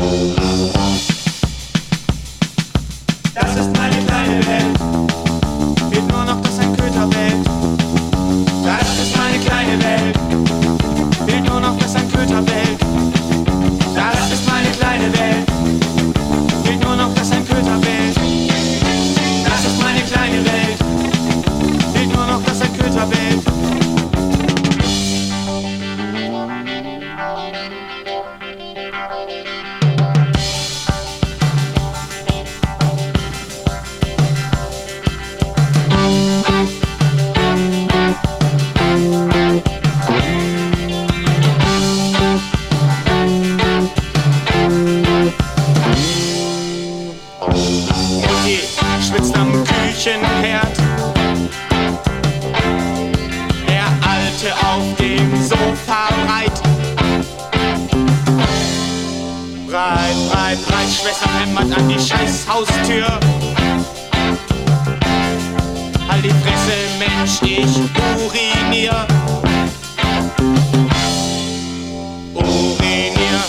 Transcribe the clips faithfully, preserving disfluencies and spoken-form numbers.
Das ist meine kleine Welt, fehlt nur noch, dass ein Köter bellt. Das ist meine kleine Welt, fehlt nur noch, dass ein Köter bellt. Das ist meine kleine Welt, fehlt nur noch, dass ein Köter bellt. Das ist meine kleine Welt, fehlt nur noch, dass ein Köter bellt. Schwitzt am Küchenherd, der Alte auf dem Sofa breit. Breit, breit, breit, Schwester hämmert an die scheiß Haustür. Halt die Fresse, Mensch, ich urinier. Urinier.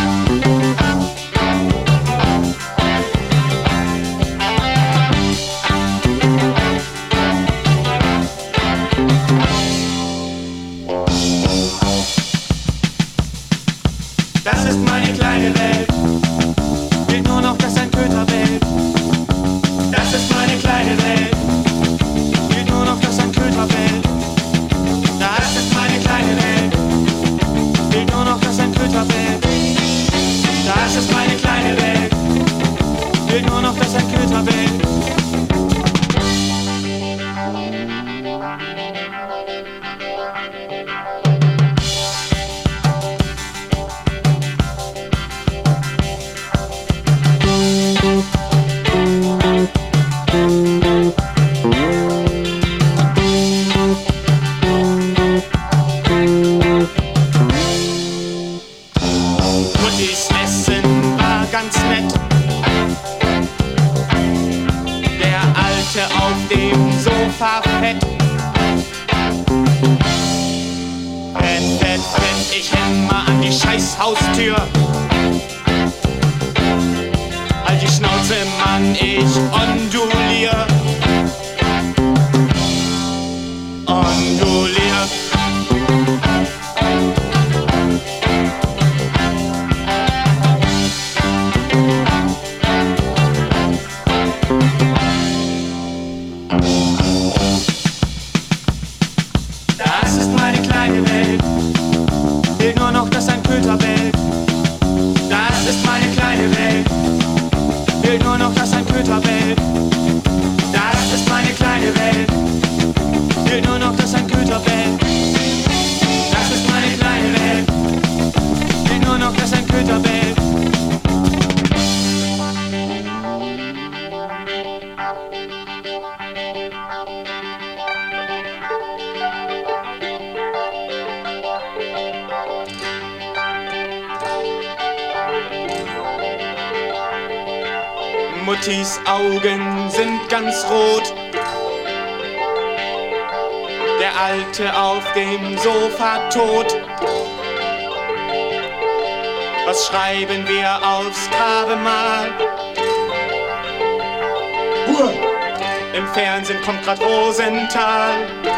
Das ist meine kleine Welt, fehlt nur noch, dass ein Köter bellt. Das ist meine kleine Welt, fehlt nur noch, dass ein Köter bellt. Das ist meine kleine Welt, fehlt nur noch, dass ein Köter bellt. Das ist meine kleine Welt, fehlt nur noch, dass ein Köter bellt. Muttis Essen war ganz nett. Der Alte auf dem Sofa fett. Fett, fett, fett, ich hämmer an die scheiß Haustür. Halt die Schnauze, Mann, ich ondulier. Ondulier. Das ist meine kleine Welt, fehlt nur noch, dass ein Köter bellt. Das ist meine kleine Welt, fehlt nur noch, dass ein Köter bellt. Das ist meine kleine Welt, fehlt nur noch, dass ein Köter bellt. Das ist meine kleine Welt, fehlt nur noch, dass ein Köter bellt. Muttis Augen sind ganz rot. Der Alte auf dem Sofa tot. Was schreiben wir aufs Grabmal? Ruhe! Im Fernsehen kommt grad Rosenthal.